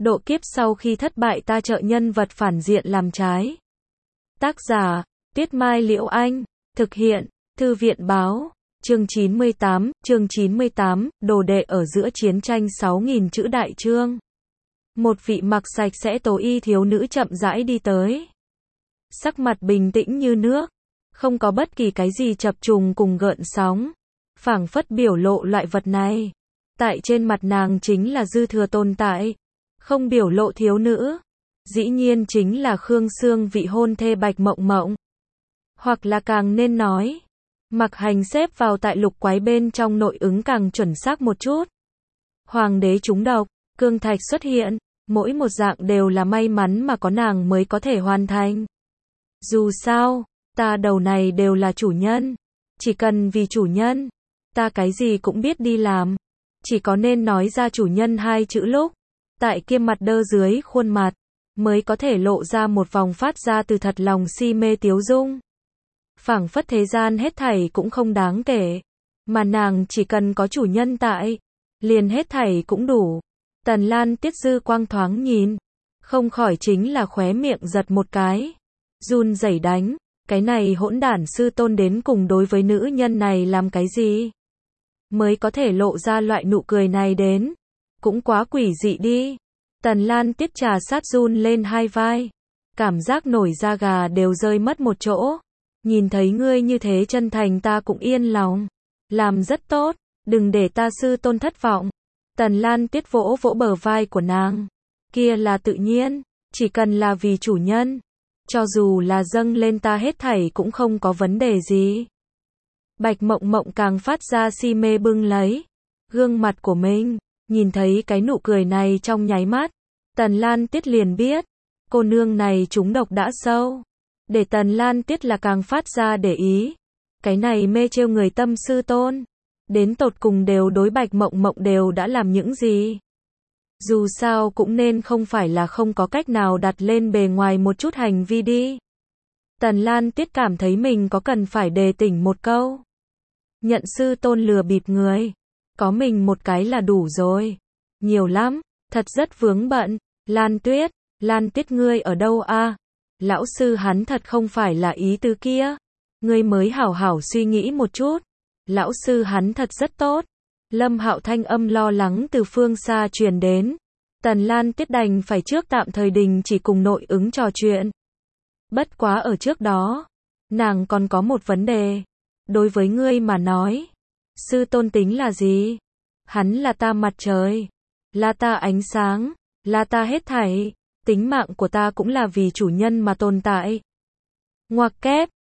Độ kiếp sau khi thất bại ta trợ nhân vật phản diện làm trái. Tác giả, Tuyết Mai Liễu Anh. Thực hiện, Thư viện Báo. Chương 98, đồ đệ ở giữa chiến tranh 6.000 chữ đại chương. Một vị mặc sạch sẽ tố y thiếu nữ chậm rãi đi tới. Sắc mặt bình tĩnh như nước, không có bất kỳ cái gì chập trùng cùng gợn sóng, phảng phất biểu lộ loại vật này. Tại trên mặt nàng chính là dư thừa tồn tại, không biểu lộ thiếu nữ. Dĩ nhiên chính là Khương Sương vị hôn thê Bạch Mộng Mộng. Hoặc là càng nên nói, Mặc Hành xếp vào tại lục quái bên trong nội ứng càng chuẩn xác một chút. Hoàng đế trúng độc, cương thạch xuất hiện, mỗi một dạng đều là may mắn mà có nàng mới có thể hoàn thành. Dù sao, ta đầu này đều là chủ nhân. Chỉ cần vì chủ nhân, ta cái gì cũng biết đi làm. Chỉ có nên nói ra chủ nhân hai chữ lúc, tại kia mặt đơ dưới khuôn mặt, mới có thể lộ ra một vòng phát ra từ thật lòng si mê tiếu dung. Phảng phất thế gian hết thảy cũng không đáng kể, mà nàng chỉ cần có chủ nhân tại, liền hết thảy cũng đủ. Tần Lan Tiết dư quang thoáng nhìn, không khỏi chính là khóe miệng giật một cái, run rẩy đánh, cái này hỗn đản sư tôn đến cùng đối với nữ nhân này làm cái gì? Mới có thể lộ ra loại nụ cười này đến, cũng quá quỷ dị đi. Tần Lan Tiết trà sát run lên hai vai, cảm giác nổi da gà đều rơi mất một chỗ. Nhìn thấy ngươi như thế chân thành ta cũng yên lòng. Làm rất tốt, đừng để ta sư tôn thất vọng. Tần Lan Tiết vỗ vỗ bờ vai của nàng. Kia là tự nhiên, chỉ cần là vì chủ nhân, cho dù là dâng lên ta hết thảy cũng không có vấn đề gì. Bạch Mộng Mộng càng phát ra si mê bưng lấy gương mặt của mình, nhìn thấy cái nụ cười này trong nháy mắt, Tần Lan Tiết liền biết, cô nương này trúng độc đã sâu. Để Tần Lan Tiết là càng phát ra để ý, cái này mê trêu người tâm sư tôn, đến tột cùng đều đối Bạch Mộng Mộng đều đã làm những gì. Dù sao cũng nên không phải là không có cách nào đặt lên bề ngoài một chút hành vi đi. Tần Lan Tiết cảm thấy mình có cần phải đề tỉnh một câu. Nhận sư tôn lừa bịp người, có mình một cái là đủ rồi. Nhiều lắm, thật rất vướng bận. Lan Tiết ngươi ở đâu a? Lão sư hắn thật không phải là ý tứ kia. Ngươi mới hảo hảo suy nghĩ một chút. Lão sư hắn thật rất tốt. Lâm Hạo thanh âm lo lắng từ phương xa truyền đến. Tần Lan Tiết đành phải trước tạm thời đình chỉ cùng nội ứng trò chuyện. Bất quá ở trước đó, nàng còn có một vấn đề. Đối với ngươi mà nói, sư tôn tính là gì? Hắn là ta mặt trời, là ta ánh sáng, là ta hết thảy. Tính mạng của ta cũng là vì chủ nhân mà tồn tại. Ngoặc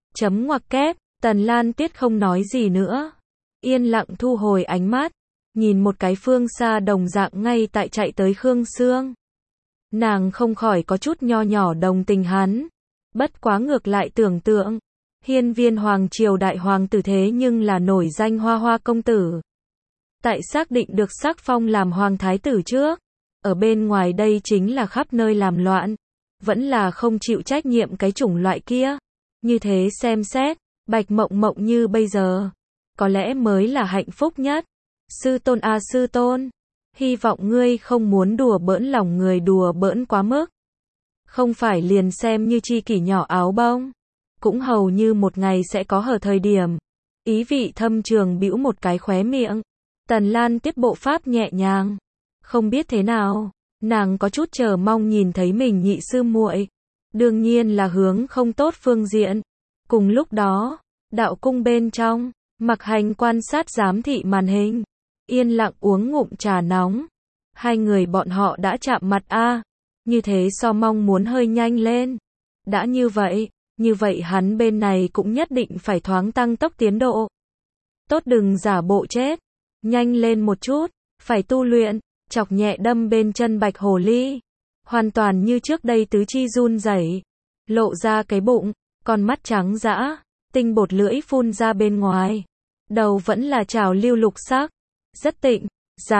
kép, Tần Lan Tiết không nói gì nữa. Yên lặng thu hồi ánh mắt, nhìn một cái phương xa đồng dạng ngay tại chạy tới Khương Sương. Nàng không khỏi có chút nho nhỏ đồng tình hắn. Bất quá ngược lại tưởng tượng, hiên viên hoàng triều đại hoàng tử thế nhưng là nổi danh Hoa Hoa công tử. Tại xác định được sắc phong làm hoàng thái tử trước, ở bên ngoài đây chính là khắp nơi làm loạn, vẫn là không chịu trách nhiệm cái chủng loại kia. Như thế xem xét, Bạch Mộng Mộng như bây giờ, có lẽ mới là hạnh phúc nhất. Sư tôn a sư tôn, hy vọng ngươi không muốn đùa bỡn lòng người đùa bỡn quá mức. Không phải liền xem như chi kỷ nhỏ áo bông, cũng hầu như một ngày sẽ có hở thời điểm. Ý vị thâm trường bĩu một cái khóe miệng. Tần Lan Tiết bộ pháp nhẹ nhàng. Không biết thế nào, nàng có chút chờ mong nhìn thấy mình nhị sư muội. Đương nhiên là hướng không tốt phương diện. Cùng lúc đó, đạo cung bên trong, Mặc Hành quan sát giám thị màn hình, yên lặng uống ngụm trà nóng. Hai người bọn họ đã chạm mặt a, như thế so mong muốn hơi nhanh lên. Đã như vậy hắn bên này cũng nhất định phải thoáng tăng tốc tiến độ. Tốt đừng giả bộ chết, nhanh lên một chút, phải tu luyện. Chọc nhẹ đâm bên chân Bạch Hồ Ly, hoàn toàn như trước đây tứ chi run rẩy, lộ ra cái bụng, con mắt trắng dã, tinh bột lưỡi phun ra bên ngoài, đầu vẫn là trào lưu lục sắc, rất tịnh.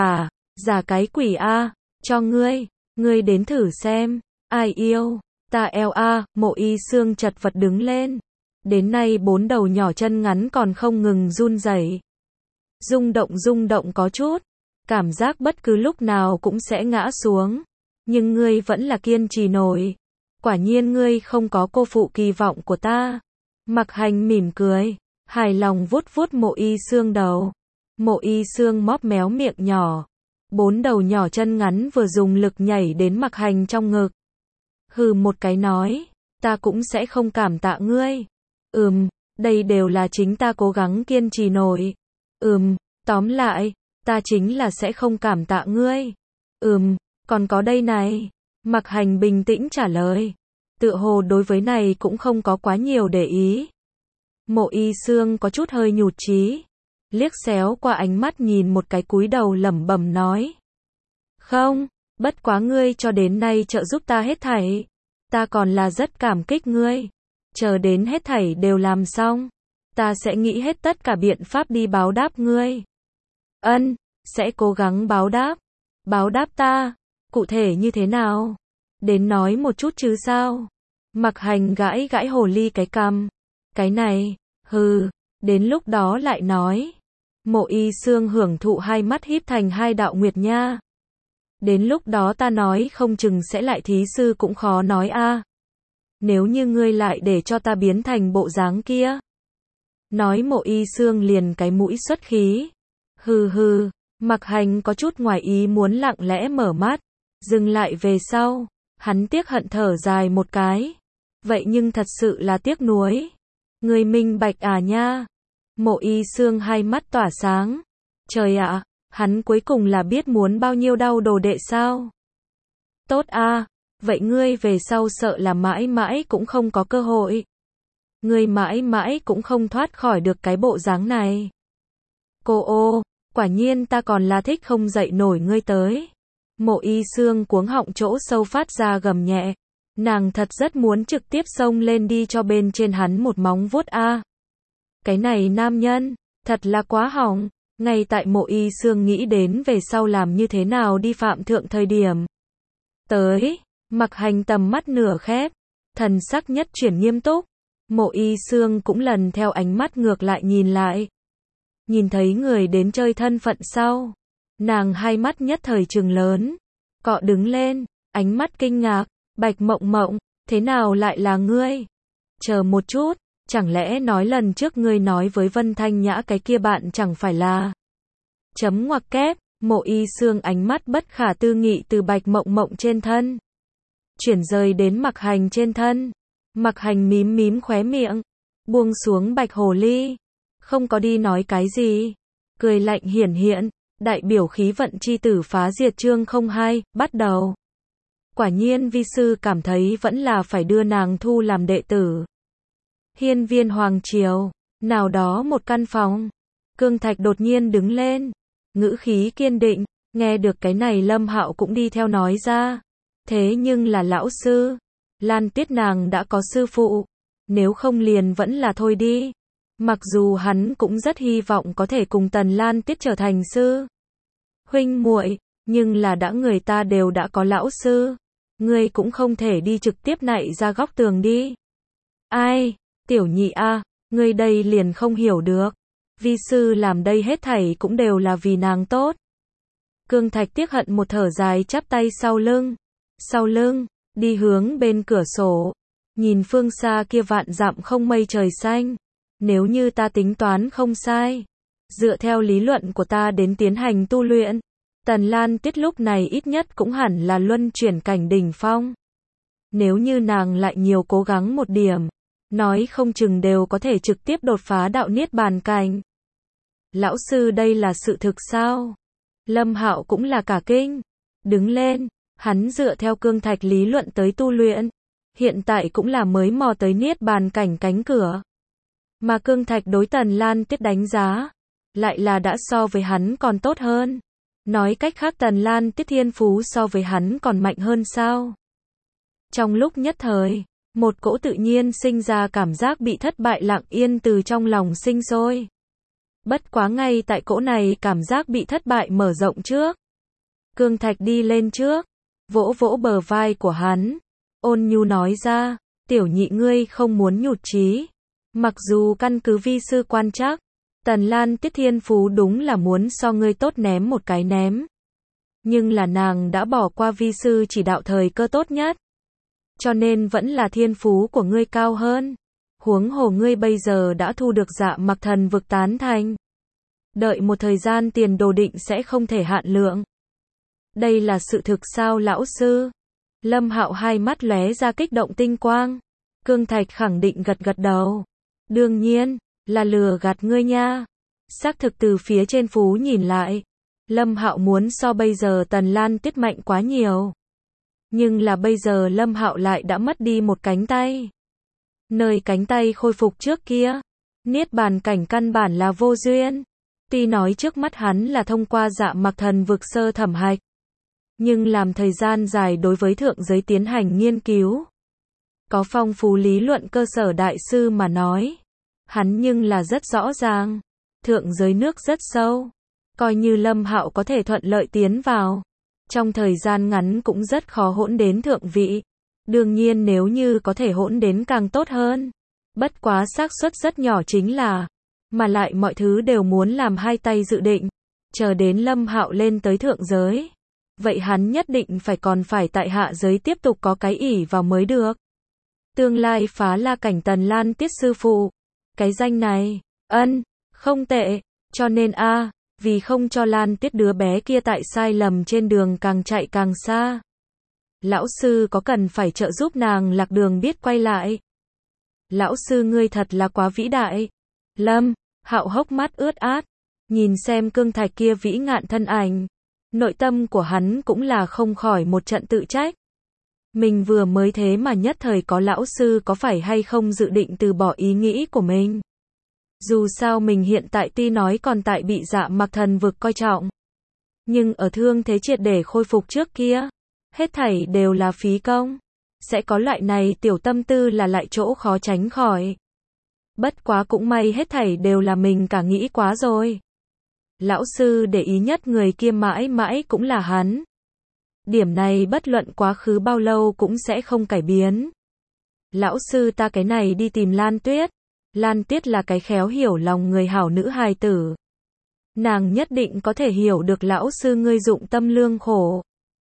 Giả cái quỷ a, cho ngươi đến thử xem, ai yêu, ta eo a. Mộ Y Xương chật vật đứng lên, đến nay bốn đầu nhỏ chân ngắn còn không ngừng run rẩy, rung động có chút. Cảm giác bất cứ lúc nào cũng sẽ ngã xuống. nhưng ngươi vẫn là kiên trì nổi. Quả nhiên ngươi không có cô phụ kỳ vọng của ta. Mặc Hành mỉm cười, hài lòng vuốt vuốt Mộ Y Xương đầu. Mộ Y Xương móp méo miệng nhỏ, 4 đầu nhỏ chân ngắn vừa dùng lực nhảy đến Mặc Hành trong ngực. Hừ một cái nói, ta cũng sẽ không cảm tạ ngươi. Đây đều là chính ta cố gắng kiên trì nổi. Tóm lại, ta chính là sẽ không cảm tạ ngươi. Còn có đây này. Mặc Hành bình tĩnh trả lời. Tựa hồ đối với này cũng không có quá nhiều để ý. Mộ Y Xương có chút hơi nhụt chí, liếc xéo qua ánh mắt nhìn một cái cúi đầu lẩm bẩm nói. Không, bất quá ngươi cho đến nay trợ giúp ta hết thảy. Ta còn là rất cảm kích ngươi. Chờ đến hết thảy đều làm xong, ta sẽ nghĩ hết tất cả biện pháp đi báo đáp ngươi. Sẽ cố gắng báo đáp. Báo đáp ta? Cụ thể như thế nào? Đến nói một chút chứ sao? Mặc Hành gãi gãi hồ ly cái cằm. Cái này, đến lúc đó lại nói. Mộ Y Xương hưởng thụ hai mắt híp thành hai đạo nguyệt nha. Đến lúc đó ta nói không chừng sẽ lại thí sư cũng khó nói a. Nếu như ngươi lại để cho ta biến thành bộ dáng kia. Nói Mộ Y Xương liền cái mũi xuất khí. Mặc Hành có chút ngoài ý muốn lặng lẽ mở mắt. Dừng lại về sau, hắn tiếc hận thở dài một cái. Vậy nhưng thật sự là tiếc nuối. Ngươi minh bạch à nha. Mộ Y Xương hai mắt tỏa sáng. Trời ạ, hắn cuối cùng là biết muốn bao nhiêu đau đồ đệ sao. Tốt a, vậy ngươi về sau sợ là mãi mãi cũng không có cơ hội. Ngươi mãi mãi cũng không thoát khỏi được cái bộ dáng này. Cô ô, quả nhiên ta còn là thích không dậy nổi ngươi tới. Mộ Y Xương cuống họng chỗ sâu phát ra gầm nhẹ. Nàng thật rất muốn trực tiếp xông lên đi cho bên trên hắn một móng vuốt a. Cái này nam nhân, thật là quá hỏng. Ngay tại Mộ Y Xương nghĩ đến về sau làm như thế nào đi phạm thượng thời điểm. Mặc Hành tầm mắt nửa khép, thần sắc nhất chuyển nghiêm túc. Mộ Y Xương cũng lần theo ánh mắt ngược lại nhìn lại. Nhìn thấy người đến chơi thân phận sau, nàng hai mắt nhất thời trừng lớn, cọ đứng lên, ánh mắt kinh ngạc. Bạch Mộng Mộng, thế nào lại là ngươi? Chờ một chút, chẳng lẽ nói lần trước ngươi nói với Vân Thanh Nhã cái kia bạn chẳng phải là... Chấm ngoặc kép, Mộ Y Xương ánh mắt bất khả tư nghị từ Bạch Mộng Mộng trên thân chuyển rời đến Mặc Hành trên thân. Mặc Hành mím mím khóe miệng, buông xuống bạch hồ ly, không có đi nói cái gì, cười lạnh hiển hiện, đại biểu khí vận chi tử phá diệt chương 02, bắt đầu. Quả nhiên vi sư cảm thấy vẫn là phải đưa nàng thu làm đệ tử. Hiên viên hoàng triều, nào đó một căn phòng, Cương Thạch đột nhiên đứng lên, ngữ khí kiên định, nghe được cái này Lâm Hạo cũng đi theo nói ra. Thế nhưng là lão sư, Lan Tiết nàng đã có sư phụ, nếu không liền vẫn là thôi đi. Mặc dù hắn cũng rất hy vọng có thể cùng Tần Lan Tiết trở thành sư huynh muội, nhưng là đã người ta đều đã có lão sư, ngươi cũng không thể đi trực tiếp nạy ra góc tường đi. Ai, tiểu nhị a, ngươi đây liền không hiểu được. Vi sư làm đây hết thảy cũng đều là vì nàng tốt. Cương Thạch tiếc hận một thở dài chắp tay sau lưng, đi hướng bên cửa sổ, nhìn phương xa kia vạn dặm không mây trời xanh. Nếu như ta tính toán không sai, dựa theo lý luận của ta đến tiến hành tu luyện, Tần Lan Tiết lúc này ít nhất cũng hẳn là luân chuyển cảnh đỉnh phong. Nếu như nàng lại nhiều cố gắng một điểm, nói không chừng đều có thể trực tiếp đột phá đạo niết bàn cảnh. Lão sư đây là sự thực sao? Lâm Hạo cũng là cả kinh, đứng lên, hắn dựa theo Cương Thạch lý luận tới tu luyện, hiện tại cũng là mới mò tới niết bàn cảnh cánh cửa. Mà Cương Thạch đối Tần Lan Tiết đánh giá, lại là đã so với hắn còn tốt hơn. Nói cách khác Tần Lan Tiết thiên phú so với hắn còn mạnh hơn sao? Trong lúc nhất thời, một cỗ tự nhiên sinh ra cảm giác bị thất bại lặng yên từ trong lòng sinh sôi. Bất quá ngay tại cỗ này cảm giác bị thất bại mở rộng trước. Cương Thạch đi lên trước, vỗ vỗ bờ vai của hắn, ôn nhu nói ra, tiểu nhị ngươi không muốn nhụt chí. Mặc dù căn cứ vi sư quan trắc, Tần Lan Tiết thiên phú đúng là muốn so ngươi tốt ném một cái ném. Nhưng là nàng đã bỏ qua vi sư chỉ đạo thời cơ tốt nhất. Cho nên vẫn là thiên phú của ngươi cao hơn. Huống hồ ngươi bây giờ đã thu được Dạ Mặc Thần Vực tán thành. Đợi một thời gian tiền đồ định sẽ không thể hạn lượng. Đây là sự thực sao lão sư? Lâm Hạo hai mắt lóe ra kích động tinh quang. Cương Thạch khẳng định gật gật đầu. Đương nhiên, là lừa gạt ngươi nha. Xác thực từ phía trên phú nhìn lại. Lâm Hạo muốn so bây giờ Tần Lan Tuyết mạnh quá nhiều. Nhưng là bây giờ Lâm Hạo lại đã mất đi một cánh tay. Nơi cánh tay khôi phục trước kia. Niết bàn cảnh căn bản là vô duyên. Tuy nói trước mắt hắn là thông qua Dạ Mặc Thần Vực sơ thẩm hạch. Nhưng làm thời gian dài đối với thượng giới tiến hành nghiên cứu. Có phong phú lý luận cơ sở đại sư mà nói. Hắn nhưng là rất rõ ràng. Thượng giới nước rất sâu. Coi như Lâm Hạo có thể thuận lợi tiến vào. Trong thời gian ngắn cũng rất khó hỗn đến thượng vị. Đương nhiên nếu như có thể hỗn đến càng tốt hơn. Bất quá xác suất rất nhỏ chính là. Mà lại mọi thứ đều muốn làm hai tay dự định. Chờ đến Lâm Hạo lên tới thượng giới. Vậy hắn nhất định còn phải tại hạ giới tiếp tục có cái ỷ vào mới được. Tương lai phá la cảnh Tần Lan Tiết sư phụ. Cái danh này, không tệ. Cho nên vì không cho Lan Tiết đứa bé kia tại sai lầm trên đường càng chạy càng xa. Lão sư có cần phải trợ giúp nàng lạc đường biết quay lại. Lão sư ngươi thật là quá vĩ đại. Lâm Hạo hốc mắt ướt át. Nhìn xem Cương Thạch kia vĩ ngạn thân ảnh. Nội tâm của hắn cũng là không khỏi một trận tự trách. Mình vừa mới thế mà nhất thời có lão sư có phải hay không dự định từ bỏ ý nghĩ của mình. Dù sao mình hiện tại tuy nói còn tại bị Dạ Mặc Thần Vực coi trọng. Nhưng ở thương thế triệt để khôi phục trước kia. Hết thảy đều là phí công. Sẽ có loại này tiểu tâm tư là lại chỗ khó tránh khỏi. Bất quá cũng may hết thảy đều là mình cả nghĩ quá rồi. Lão sư để ý nhất người kia mãi mãi cũng là hắn. Điểm này bất luận quá khứ bao lâu cũng sẽ không cải biến. Lão sư ta cái này đi tìm Lan Tuyết. Lan Tuyết là cái khéo hiểu lòng người hảo nữ hài tử. Nàng nhất định có thể hiểu được lão sư ngươi dụng tâm lương khổ.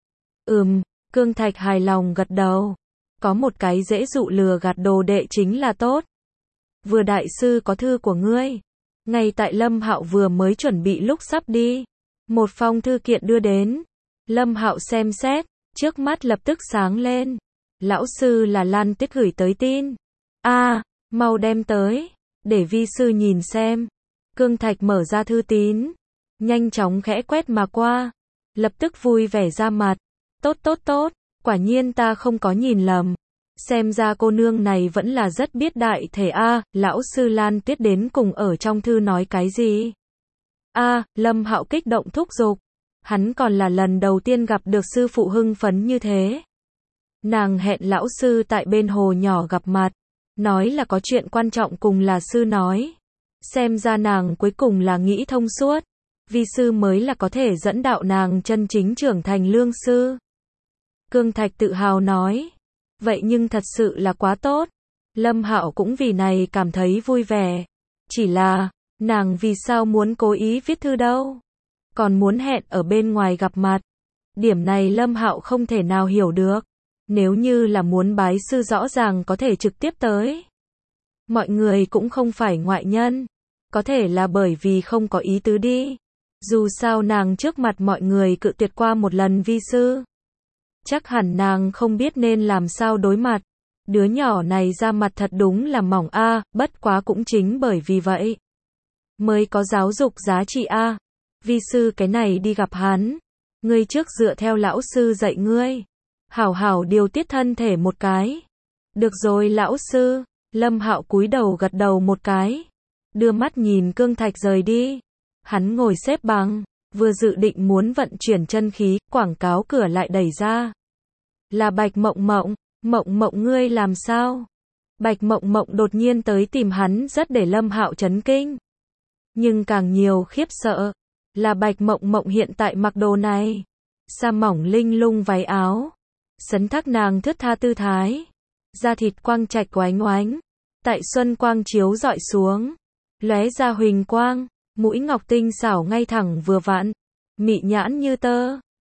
Cương Thạch hài lòng gật đầu. Có một cái dễ dụ lừa gạt đồ đệ chính là tốt. Vừa đại sư có thư của ngươi. Ngay tại Lâm Hạo vừa mới chuẩn bị lúc sắp đi. Một phong thư kiện đưa đến. Lâm Hạo xem xét. Trước mắt lập tức sáng lên. Lão sư là Lan Tuyết gửi tới tin. Mau đem tới. Để vi sư nhìn xem. Cương Thạch mở ra thư tín. Nhanh chóng khẽ quét mà qua. Lập tức vui vẻ ra mặt. Tốt. Quả nhiên ta không có nhìn lầm. Xem ra cô nương này vẫn là rất biết đại thể lão sư Lan Tuyết đến cùng ở trong thư nói cái gì? Lâm Hạo kích động thúc giục. Hắn còn là lần đầu tiên gặp được sư phụ hưng phấn như thế. Nàng hẹn lão sư tại bên hồ nhỏ gặp mặt. Nói là có chuyện quan trọng cùng là sư nói. Xem ra nàng cuối cùng là nghĩ thông suốt. Vi sư mới là có thể dẫn đạo nàng chân chính trưởng thành lương sư. Cương Thạch tự hào nói. Vậy nhưng thật sự là quá tốt. Lâm Hạo cũng vì này cảm thấy vui vẻ. Chỉ là, nàng vì sao muốn cố ý viết thư đâu? Còn muốn hẹn ở bên ngoài gặp mặt. Điểm này Lâm Hạo không thể nào hiểu được. Nếu như là muốn bái sư rõ ràng có thể trực tiếp tới. Mọi người cũng không phải ngoại nhân. Có thể là bởi vì không có ý tứ đi. Dù sao nàng trước mặt mọi người cự tuyệt qua một lần vi sư. Chắc hẳn nàng không biết nên làm sao đối mặt. Đứa nhỏ này ra mặt thật đúng là mỏng bất quá cũng chính bởi vì vậy. Mới có giáo dục giá trị Vi sư cái này đi gặp hắn. Ngươi trước dựa theo lão sư dạy ngươi. Hảo hảo điều tiết thân thể một cái. Được rồi lão sư. Lâm Hạo cúi đầu gật đầu một cái. Đưa mắt nhìn Cương Thạch rời đi. Hắn ngồi xếp bằng. Vừa dự định muốn vận chuyển chân khí, quảng cáo cửa lại đẩy ra. Là Bạch Mộng Mộng. Mộng Mộng ngươi làm sao? Bạch Mộng Mộng đột nhiên tới tìm hắn rất để Lâm Hạo chấn kinh. Nhưng càng nhiều khiếp sợ. Là Bạch Mộng Mộng hiện tại mặc đồ này. Sa mỏng linh lung váy áo. Sấn thác nàng thướt tha tư thái. Da thịt quang trạch oánh oánh. Tại xuân quang chiếu rọi xuống. Lóe ra huỳnh quang. Mũi ngọc tinh xảo ngay thẳng vừa vặn. Mị nhãn như tơ.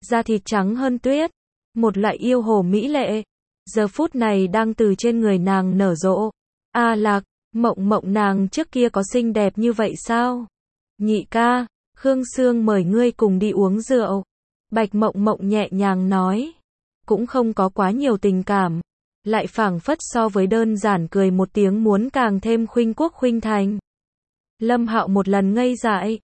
da thịt trắng hơn tuyết, một loại yêu hồ mỹ lệ, giờ phút này đang từ trên người nàng nở rộ. A Lạc, Mộng Mộng nàng trước kia có xinh đẹp như vậy sao? Nhị ca, Khương Sương mời ngươi cùng đi uống rượu. Bạch Mộng Mộng nhẹ nhàng nói, cũng không có quá nhiều tình cảm, lại phảng phất so với đơn giản cười một tiếng muốn càng thêm khuynh quốc khuynh thành. Lâm Hạo một lần ngây dại.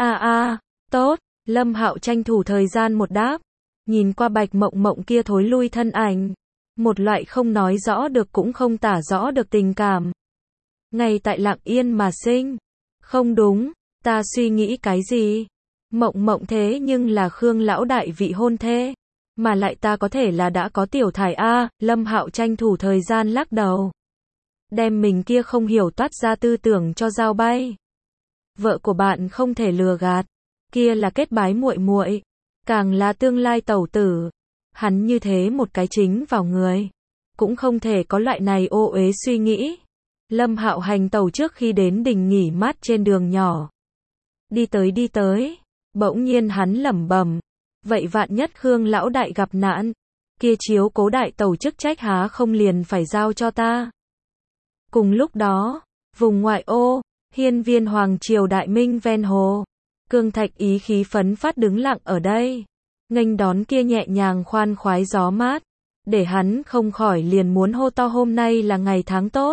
Tốt, Lâm Hạo tranh thủ thời gian một đáp, nhìn qua Bạch Mộng Mộng kia thối lui thân ảnh, một loại không nói rõ được cũng không tả rõ được tình cảm. Ngay tại lặng yên mà sinh. Không đúng, ta suy nghĩ cái gì? Mộng Mộng thế nhưng là Khương lão đại vị hôn thê, mà lại ta có thể là đã có tiểu thải a. Lâm Hạo tranh thủ thời gian lắc đầu, đem mình kia không hiểu toát ra tư tưởng cho dao bay. Vợ của bạn không thể lừa gạt, kia là kết bái muội muội, càng là tương lai tẩu tử. Hắn như thế một cái chính vào người, cũng không thể có loại này ô uế suy nghĩ. Lâm Hạo hành tẩu trước khi đến đình nghỉ mát trên đường nhỏ. Đi tới, bỗng nhiên hắn lẩm bẩm, vậy vạn nhất Khương lão đại gặp nạn, kia chiếu cố đại tẩu chức trách há không liền phải giao cho ta. Cùng lúc đó, vùng ngoại ô, hiên viên hoàng triều đại minh ven hồ, Cương Thạch ý khí phấn phát đứng lặng ở đây, nghênh đón kia nhẹ nhàng khoan khoái gió mát, để hắn không khỏi liền muốn hô to hôm nay là ngày tháng tốt.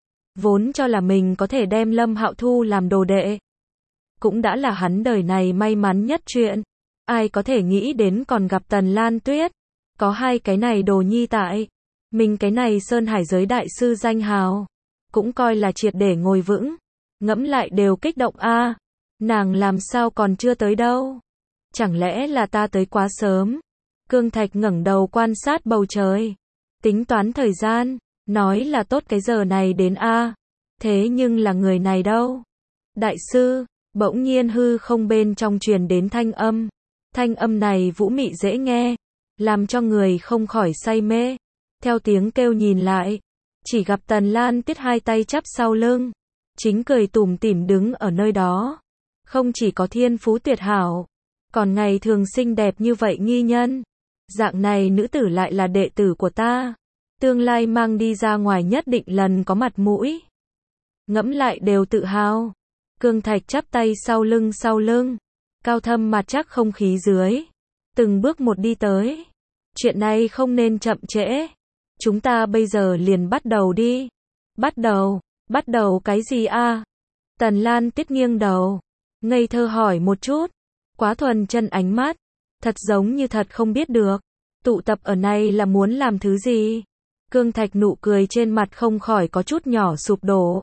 Vốn cho là mình có thể đem Lâm Hạo thu làm đồ đệ, cũng đã là hắn đời này may mắn nhất chuyện. Ai có thể nghĩ đến còn gặp Tần Lan Tuyết, có hai cái này đồ nhi tại, mình cái này Sơn Hải giới đại sư danh hào, cũng coi là triệt để ngồi vững. Ngẫm lại đều kích động a. Nàng làm sao còn chưa tới đâu? Chẳng lẽ là ta tới quá sớm? Cương Thạch ngẩng đầu quan sát bầu trời, tính toán thời gian, nói là tốt cái giờ này đến a. Thế nhưng là người này đâu? Đại sư, bỗng nhiên hư không bên trong truyền đến thanh âm. Thanh âm này vũ mị dễ nghe, làm cho người không khỏi say mê. Theo tiếng kêu nhìn lại, chỉ gặp Tần Lan Tuyết hai tay chắp sau lưng, chính cười tủm tỉm đứng ở nơi đó. Không chỉ có thiên phú tuyệt hảo, còn ngày thường xinh đẹp như vậy nghi nhân. Dạng này nữ tử lại là đệ tử của ta, tương lai mang đi ra ngoài nhất định lần có mặt mũi. Ngẫm lại đều tự hào. Cương Thạch chắp tay sau lưng, cao thâm mặt chắc không khí dưới, từng bước một đi tới. Chuyện này không nên chậm trễ, chúng ta bây giờ liền bắt đầu đi. Bắt đầu cái gì a? Tần Lan Tuyết nghiêng đầu, ngây thơ hỏi một chút, quá thuần chân ánh mắt, thật giống như thật không biết được, tụ tập ở này là muốn làm thứ gì. Cương Thạch nụ cười trên mặt không khỏi có chút nhỏ sụp đổ.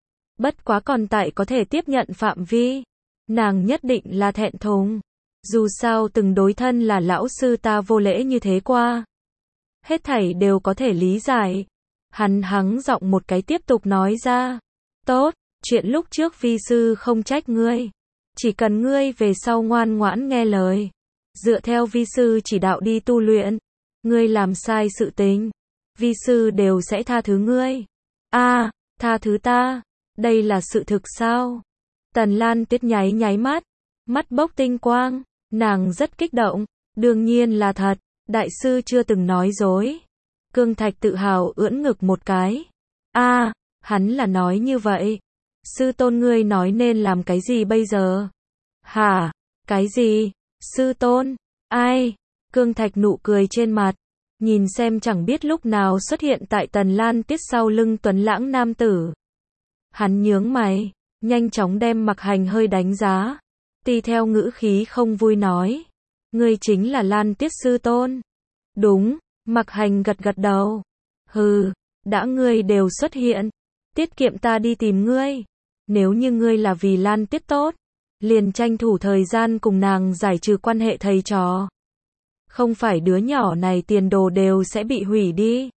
Bất quá còn tại có thể tiếp nhận phạm vi, nàng nhất định là thẹn thùng, dù sao từng đối thân là lão sư ta vô lễ như thế qua. Hết thảy đều có thể lý giải. Hắn hắng giọng một cái tiếp tục nói ra, tốt, chuyện lúc trước vi sư không trách ngươi, chỉ cần ngươi về sau ngoan ngoãn nghe lời, dựa theo vi sư chỉ đạo đi tu luyện, ngươi làm sai sự tình, vi sư đều sẽ tha thứ ngươi. A, tha thứ ta? Đây là sự thực sao? Tần Lan Tuyết nháy mắt, mắt bốc tinh quang, nàng rất kích động, đương nhiên là thật, đại sư chưa từng nói dối. Cương Thạch tự hào ưỡn ngực một cái. A, hắn là nói như vậy. Sư tôn ngươi nói nên làm cái gì bây giờ? Hả? Cái gì? Sư tôn? Ai? Cương Thạch nụ cười trên mặt, nhìn xem chẳng biết lúc nào xuất hiện tại Tần Lan Tuyết sau lưng tuấn lãng nam tử. Hắn nhướng mày, nhanh chóng đem Mặc Hành hơi đánh giá, tùy theo ngữ khí không vui nói, ngươi chính là Lan Tuyết sư tôn. Đúng, Mặc Hành gật đầu. Hừ, đã ngươi đều xuất hiện, tiết kiệm ta đi tìm ngươi. Nếu như ngươi là vì Lan Tuyết tốt, liền tranh thủ thời gian cùng nàng giải trừ quan hệ thầy trò. Không phải đứa nhỏ này tiền đồ đều sẽ bị hủy đi.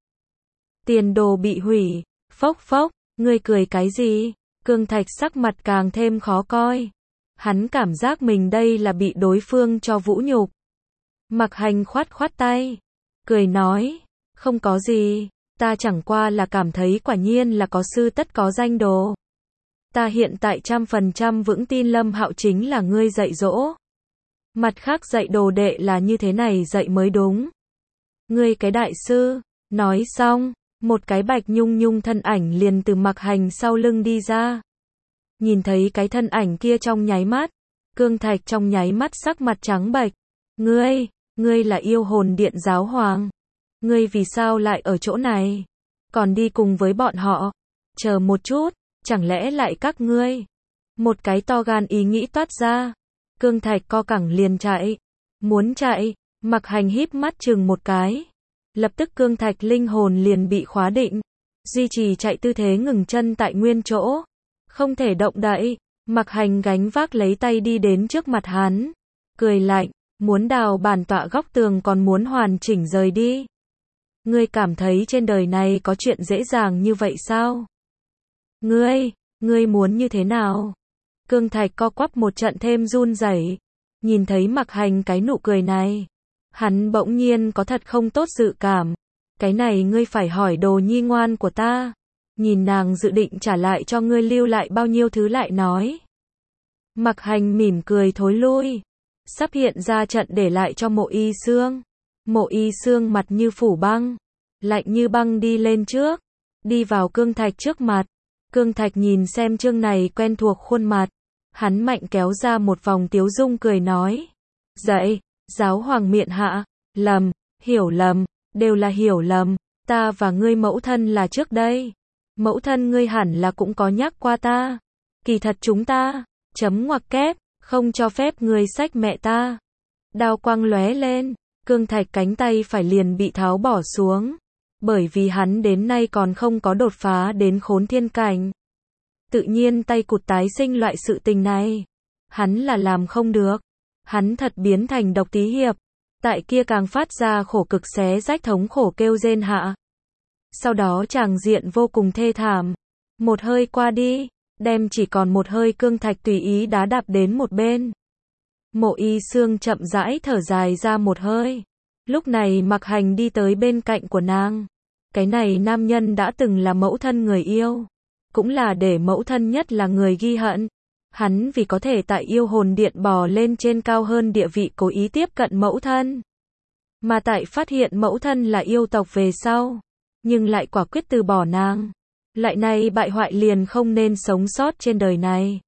Tiền đồ bị hủy? Phốc phốc, ngươi cười cái gì? Cương Thạch sắc mặt càng thêm khó coi. Hắn cảm giác mình đây là bị đối phương cho vũ nhục. Mặc Hành khoát tay, cười nói, không có gì, ta chẳng qua là cảm thấy quả nhiên là có sư tất có danh đồ. Ta hiện tại 100% vững tin Lâm Hạo chính là ngươi dạy dỗ. Mặt khác dạy đồ đệ là như thế này dạy mới đúng. Ngươi cái đại sư, nói xong, một cái bạch nhung nhung thân ảnh liền từ Mặc Hành sau lưng đi ra. Nhìn thấy cái thân ảnh kia trong nháy mắt, Cương Thạch trong nháy mắt sắc mặt trắng bệch. Ngươi là yêu hồn điện giáo hoàng. Ngươi vì sao lại ở chỗ này? Còn đi cùng với bọn họ? Chờ một chút, chẳng lẽ lại các ngươi? Một cái to gan ý nghĩ toát ra. Cương Thạch co cẳng liền chạy. Muốn chạy, Mặc Hành híp mắt chừng một cái. Lập tức Cương Thạch linh hồn liền bị khóa định. Duy trì chạy tư thế ngừng chân tại nguyên chỗ. Không thể động đậy. Mặc Hành gánh vác lấy tay đi đến trước mặt hắn. Cười lạnh, muốn đào bản tọa góc tường còn muốn hoàn chỉnh rời đi. Ngươi cảm thấy trên đời này có chuyện dễ dàng như vậy sao? Ngươi muốn như thế nào? Cương Thạch co quắp một trận thêm run rẩy. Nhìn thấy Mặc Hành cái nụ cười này, hắn bỗng nhiên có thật không tốt dự cảm. Cái này ngươi phải hỏi đồ nhi ngoan của ta. Nhìn nàng dự định trả lại cho ngươi lưu lại bao nhiêu thứ lại nói. Mặc Hành mỉm cười thối lui. Sắp hiện ra trận để lại cho Mộ Y Xương. Mộ Y Xương mặt như phủ băng, lạnh như băng đi lên trước, đi vào Cương Thạch trước mặt. Cương Thạch nhìn xem chương này quen thuộc khuôn mặt, hắn mạnh kéo ra một vòng tiếu dung cười nói. Dậy, giáo hoàng miện hạ, lầm, hiểu lầm, đều là hiểu lầm, ta và ngươi mẫu thân là trước đây. Mẫu thân ngươi hẳn là cũng có nhắc qua ta. Kỳ thật chúng ta, chấm ngoặc kép, không cho phép ngươi xách mẹ ta. Đao quang lóe lên, Cương Thạch cánh tay phải liền bị tháo bỏ xuống. Bởi vì hắn đến nay còn không có đột phá đến khốn thiên cảnh. Tự nhiên tay cụt tái sinh loại sự tình này. Hắn là làm không được. Hắn thật biến thành độc tí hiệp. Tại kia càng phát ra khổ cực xé rách thống khổ kêu rên hạ. Sau đó tràng diện vô cùng thê thảm. Một hơi qua đi, đem chỉ còn một hơi Cương Thạch tùy ý đá đạp đến một bên. Mộ Y Xương chậm rãi thở dài ra một hơi. Lúc này Mặc Hành đi tới bên cạnh của nàng. Cái này nam nhân đã từng là mẫu thân người yêu. Cũng là để mẫu thân nhất là người ghi hận. Hắn vì có thể tại yêu hồn điện bò lên trên cao hơn địa vị cố ý tiếp cận mẫu thân. Mà tại phát hiện mẫu thân là yêu tộc về sau. Nhưng lại quả quyết từ bỏ nàng. Lại này bại hoại liền không nên sống sót trên đời này.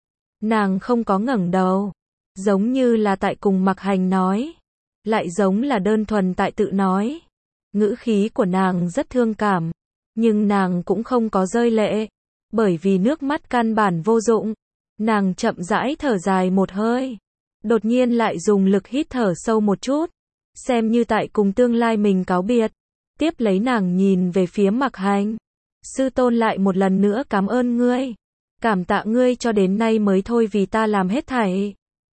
Nàng không có ngẩng đầu. Giống như là tại cùng Mặc Hành nói. Lại giống là đơn thuần tại tự nói. Ngữ khí của nàng rất thương cảm. Nhưng nàng cũng không có rơi lệ. Bởi vì nước mắt căn bản vô dụng. Nàng chậm rãi thở dài một hơi. Đột nhiên lại dùng lực hít thở sâu một chút. Xem như tại cùng tương lai mình cáo biệt. Tiếp lấy nàng nhìn về phía Mặc Hành. Sư tôn lại một lần nữa cảm ơn ngươi. Cảm tạ ngươi cho đến nay mới thôi vì ta làm hết thảy.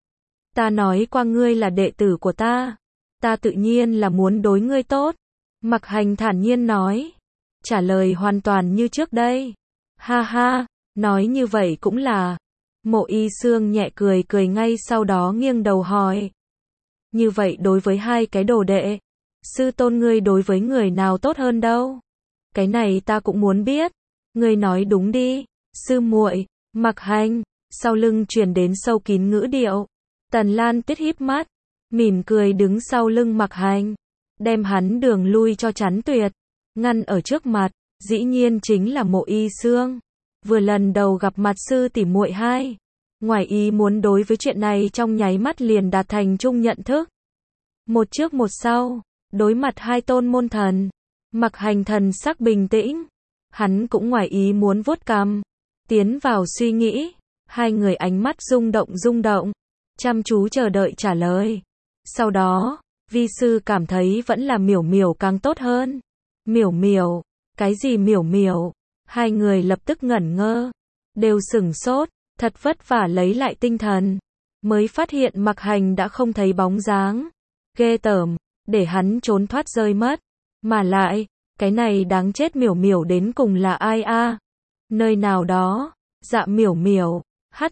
Ta nói qua ngươi là đệ tử của ta. Ta tự nhiên là muốn đối ngươi tốt. Mặc Hành thản nhiên nói. Trả lời hoàn toàn như trước đây. Ha ha, nói như vậy cũng là. Mộ Y Xương nhẹ cười cười ngay sau đó nghiêng đầu hỏi. Như vậy đối với hai cái đồ đệ, sư tôn ngươi đối với người nào tốt hơn đâu? Cái này ta cũng muốn biết. Ngươi nói đúng đi, sư muội. Mặc Hành, sau lưng truyền đến sâu kín ngữ điệu. Tần Lan Tuyết híp mắt, mỉm cười đứng sau lưng Mặc Hành, đem hắn đường lui cho chắn tuyệt, ngăn ở trước mặt, dĩ nhiên chính là Mộ Y Xương. Vừa lần đầu gặp mặt sư tỷ muội hai, ngoài ý muốn đối với chuyện này trong nháy mắt liền đạt thành chung nhận thức. Một trước một sau, đối mặt hai tôn môn thần, Mặc Hành thần sắc bình tĩnh, hắn cũng ngoài ý muốn vuốt cằm, tiến vào suy nghĩ, hai người ánh mắt rung động, chăm chú chờ đợi trả lời. Sau đó, vi sư cảm thấy vẫn là Miểu Miểu càng tốt hơn. Miểu Miểu, cái gì Miểu Miểu? Hai người lập tức ngẩn ngơ, đều sửng sốt, thật vất vả lấy lại tinh thần, mới phát hiện Mặc Hành đã không thấy bóng dáng. Ghê tởm, để hắn trốn thoát rơi mất. Mà lại, cái này đáng chết Miểu Miểu đến cùng là ai a? Nơi nào đó, dạ Miểu Miểu, hắt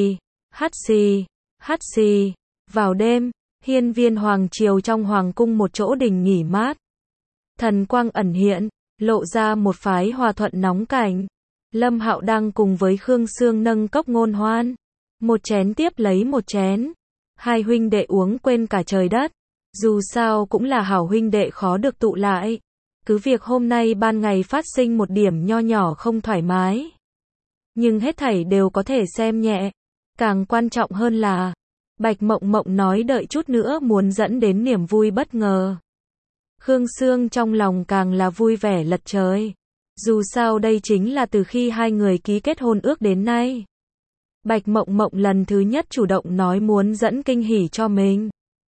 xì. Vào đêm, hiên viên hoàng triều trong hoàng cung một chỗ đình nghỉ mát. Thần quang ẩn hiện, lộ ra một phái hòa thuận nóng cảnh. Lâm Hạo đang cùng với Khương Sương nâng cốc ngôn hoan. Một chén tiếp lấy một chén. Hai huynh đệ uống quên cả trời đất. Dù sao cũng là hảo huynh đệ khó được tụ lại. Cứ việc hôm nay ban ngày phát sinh một điểm nho nhỏ không thoải mái. Nhưng hết thảy đều có thể xem nhẹ. Càng quan trọng hơn là, Bạch Mộng Mộng nói đợi chút nữa muốn dẫn đến niềm vui bất ngờ. Khương Sương trong lòng càng là vui vẻ lật trời. Dù sao đây chính là từ khi hai người ký kết hôn ước đến nay. Bạch Mộng Mộng lần thứ nhất chủ động nói muốn dẫn kinh hỉ cho mình.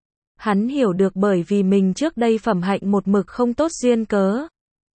Hắn hiểu được bởi vì mình trước đây phẩm hạnh một mực không tốt duyên cớ.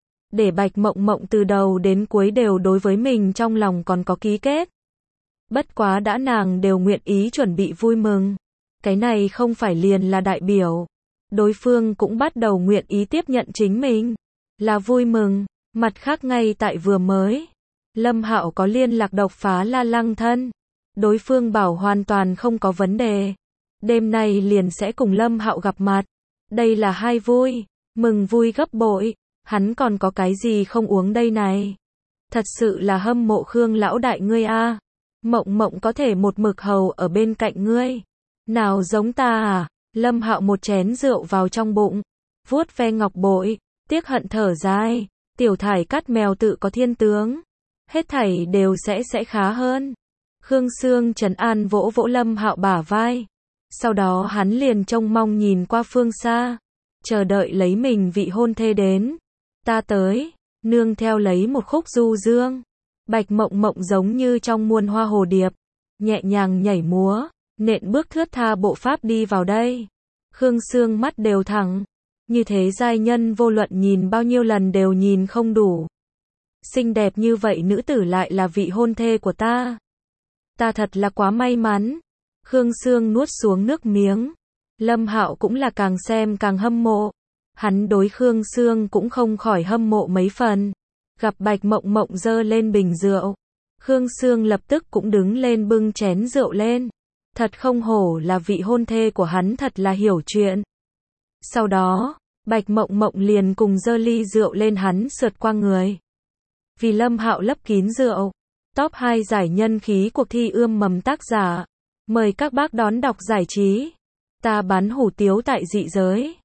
Để Bạch Mộng Mộng từ đầu đến cuối đều đối với mình trong lòng còn có ký kết. Bất quá đã nàng đều nguyện ý chuẩn bị vui mừng. Cái này không phải liền là đại biểu. Đối phương cũng bắt đầu nguyện ý tiếp nhận chính mình. Là vui mừng. Mặt khác ngay tại vừa mới. Lâm Hạo có liên lạc độc phá La Lăng Thân. Đối phương bảo hoàn toàn không có vấn đề. Đêm nay liền sẽ cùng Lâm Hạo gặp mặt. Đây là hai vui. Mừng vui gấp bội. Hắn còn có cái gì không uống đây này. Thật sự là hâm mộ Khương lão đại ngươi a. Mộng Mộng có thể một mực hầu ở bên cạnh ngươi. Nào giống ta à. Lâm Hạo một chén rượu vào trong bụng. Vuốt ve ngọc bội. Tiếc hận thở dài. Tiểu Thải cắt mèo tự có thiên tướng. Hết thảy đều sẽ khá hơn. Khương Sương trấn an vỗ vỗ Lâm Hạo bả vai. Sau đó hắn liền trông mong nhìn qua phương xa. Chờ đợi lấy mình vị hôn thê đến. Ta tới. Nương theo lấy một khúc du dương. Bạch Mộng Mộng giống như trong muôn hoa hồ điệp. Nhẹ nhàng nhảy múa. Nện bước thướt tha bộ pháp đi vào đây. Khương Sương mắt đều thẳng. Như thế giai nhân vô luận nhìn bao nhiêu lần đều nhìn không đủ. Xinh đẹp như vậy nữ tử lại là vị hôn thê của ta. Ta thật là quá may mắn. Khương Sương nuốt xuống nước miếng. Lâm Hạo cũng là càng xem càng hâm mộ. Hắn đối Khương Sương cũng không khỏi hâm mộ mấy phần. Gặp Bạch Mộng Mộng giơ lên bình rượu. Khương Sương lập tức cũng đứng lên bưng chén rượu lên. Thật không hổ là vị hôn thê của hắn, thật là hiểu chuyện. Sau đó, Bạch Mộng Mộng liền cùng giơ ly rượu lên hắn sượt qua người. Vì Lâm Hạo lấp kín rượu. Top 2 giải nhân khí cuộc thi ươm mầm tác giả. Mời các bác đón đọc giải trí. Ta bán hủ tiếu tại dị giới.